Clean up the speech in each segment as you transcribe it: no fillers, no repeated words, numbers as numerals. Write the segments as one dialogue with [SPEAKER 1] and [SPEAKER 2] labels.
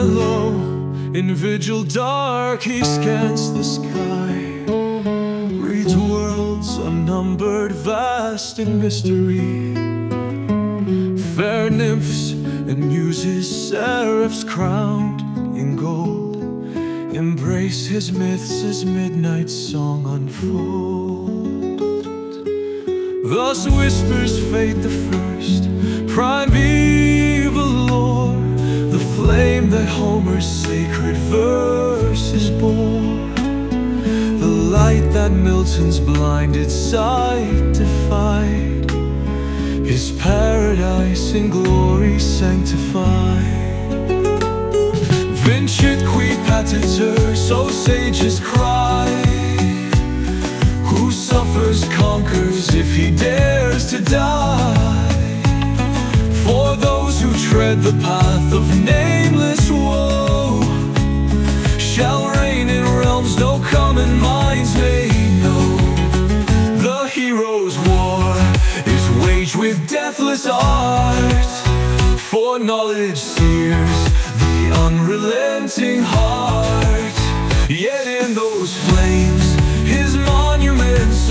[SPEAKER 1] and low. In vigil dark he scans the sky, reads worlds unnumbered, vast in mystery. Fair nymphs and muses, seraphs crowned in gold, embrace his myths as midnight song unfolds. Thus whispers fate the first primeval lore, the flame that Homer's sacred verses bore, the light that Milton's blinded sight defied, his paradise in glory sanctified. Vincit qui pateter, so sages cry. Who suffers conquers if he dares to die. For those who tread the path of nameless woe shall reign in realms no common minds may know. The hero's war is waged with deathless art, for knowledge sears the unrelenting heart. Yet in those flames his monuments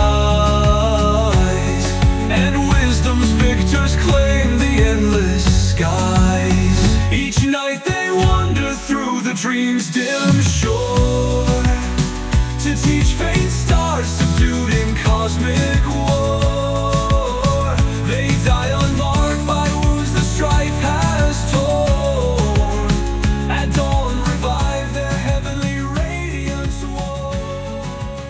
[SPEAKER 1] arise, and wisdom's victors claim the endless skies. Each night they wander through the dream's dim shore, to teach faint stars subdued in cosmic war. They die unmarked by wounds the strife has torn, at dawn revive their heavenly radiance worn.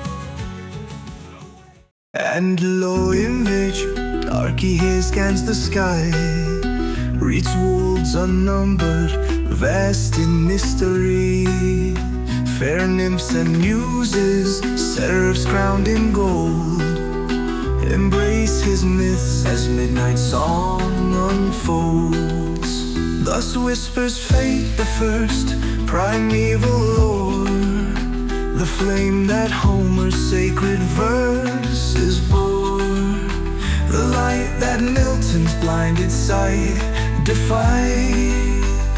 [SPEAKER 2] And lo, in vigil dark he scans the sky, reads worlds unnumbered, vast in mystery. Fair nymphs and muses, seraphs crowned in gold, embrace his myths as midnight song unfolds. Thus whispers fate the first primeval lore, the flame that Homer's sacred verses bore, the light that Milton's blinded sight defied,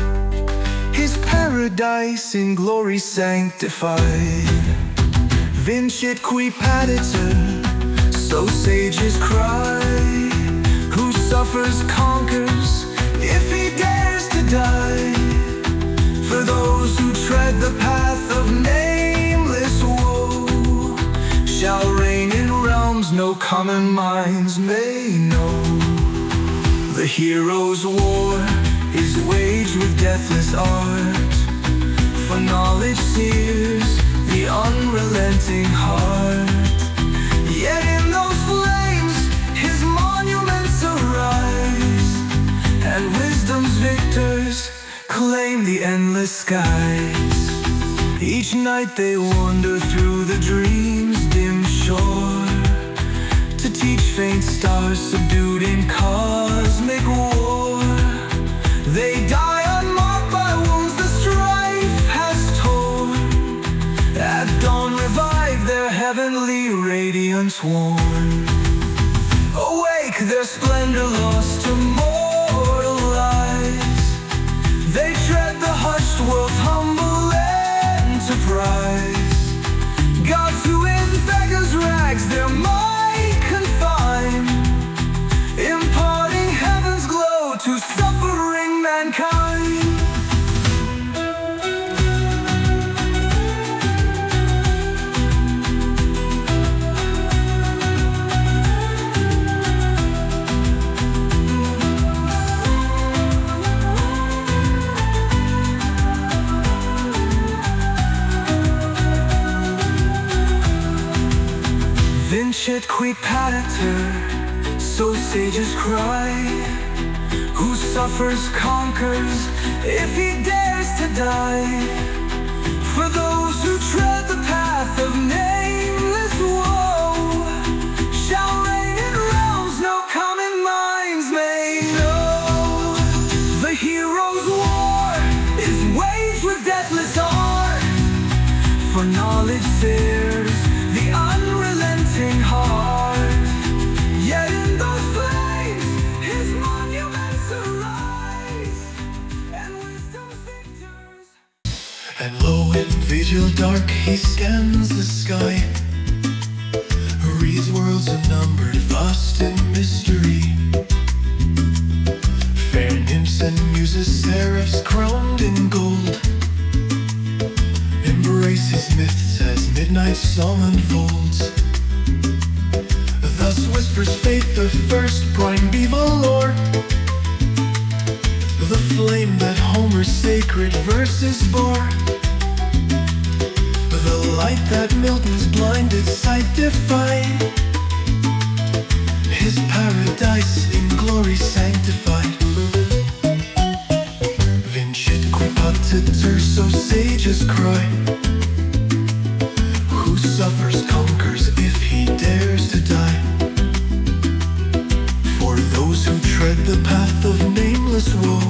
[SPEAKER 2] his paradise in glory sanctified. Vincit qui pateter, so sages cry. Who suffers conquers if he dares to die. For those who tread the path of nameless woe shall reign in realms no common minds may know. The hero's war is waged with deathless art, for knowledge sears the unrelenting heart. Yet in those flames his monuments arise, and wisdom's victors claim the endless skies. Each night they wander through the dream's dim shore, to teach faint stars subdued in cosmic war. They die unmarked by wounds the strife has torn, at dawn revive their heavenly radiance worn. Awake, their splendor lost to mortal lies, they tread the hushed world's humble enterprise. Gods who in beggars' rags their might confine, imparting heaven's glow to suffering mankind. Vincit qui pateter, so sages cry. Who suffers conquers if he dares to die. For those who tread the path of nameless woe shall reign in realms no common minds may know. The hero's war is waged with deathless art, for knowledge sears the unrelenting heart. Yet in those flames his monuments arise, and wisdom's victory And lo, in vigil dark he scans the sky, reads worlds unnumbered, vast in mystery. Fair nymphs and muses, seraphs crowned in gold, embrace his myths as midnight song unfolds. Thus whispers fate, the first primeval lore, the flame that Homer's sacred verses bore, the light that Milton's blinded sight defied, his paradise in glory sanctified. Vincit qui patitur, so sages cry, who suffers conquers if he dares to die. For those who tread the path of nameless woe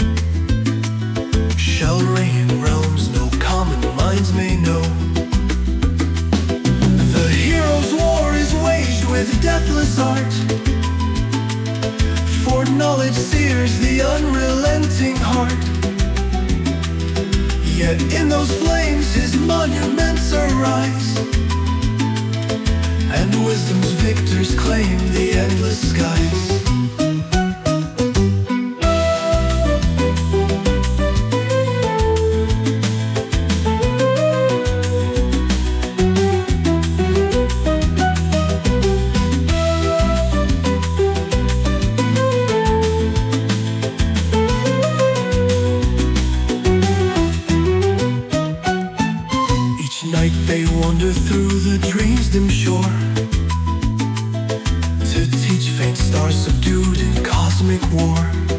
[SPEAKER 2] shall reign in realms no common minds may know. The hero's war is waged with deathless art, for knowledge sears the unrelenting heart. Yet in those flames his monuments arise, and wisdom's victors claim the endless skies. Night they wander through the dream's dim shore, to teach faint stars subdued in cosmic war.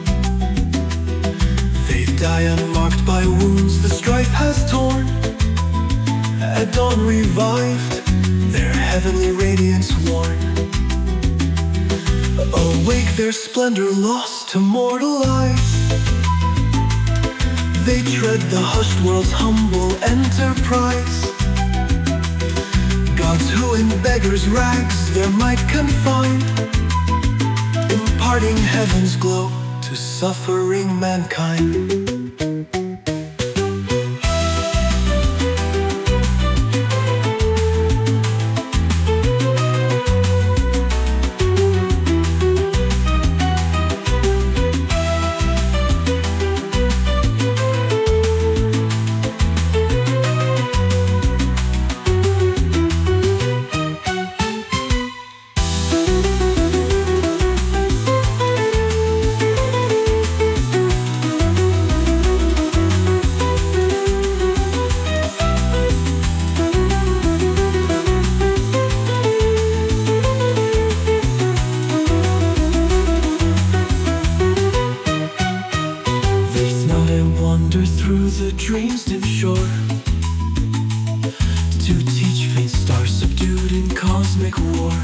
[SPEAKER 2] They die unmarked by wounds the strife has torn, at dawn revived, their heavenly radiance worn. Awake, their splendor lost to mortal eyes, they tread the hushed world's humble enterprise. Gods who in beggars' rags their might confine, imparting heaven's glow to suffering mankind. Wander through the dream's dim shore, to teach faint stars subdued in cosmic war.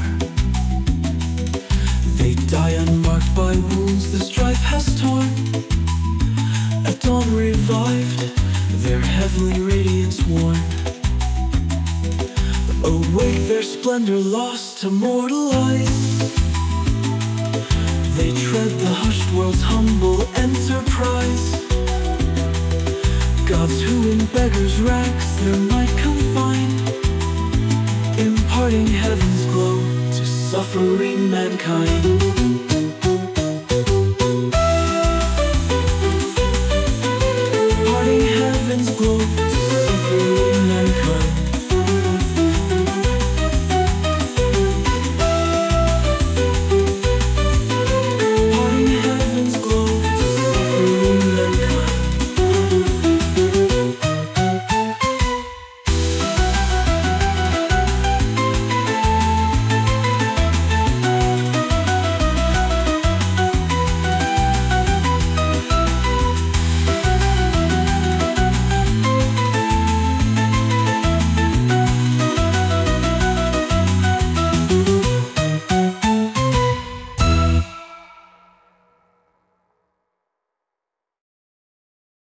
[SPEAKER 2] They die unmarked by wounds the strife has torn, at dawn revived, their heavenly radiance worn. Awake, their splendor lost to mortal eyes, they tread the hushed world's humble enterprise. Gods who in beggars' rags their might confine, imparting heaven's glow to suffering mankind.